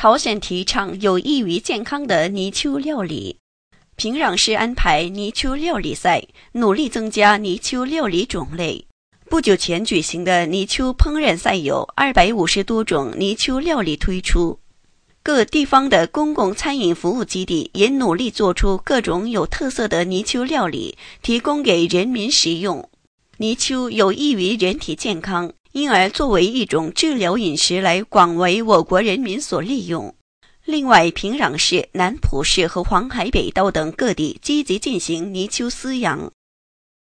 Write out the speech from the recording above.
朝鲜提倡有益于健康的泥鳅料理。平壤市安排泥鳅料理赛，努力增加泥鳅料理种类。不久前举行的泥鳅烹饪赛有250多种泥鳅料理推出。各地方的公共餐饮服务基地也努力做出各种有特色的泥鳅料理，提供给人民食用。泥鳅有益于人体健康，因而作为一种治疗饮食来广为我国人民所利用。另外，平壤市、南浦市和黄海北道等各地积极进行泥鳅饲养，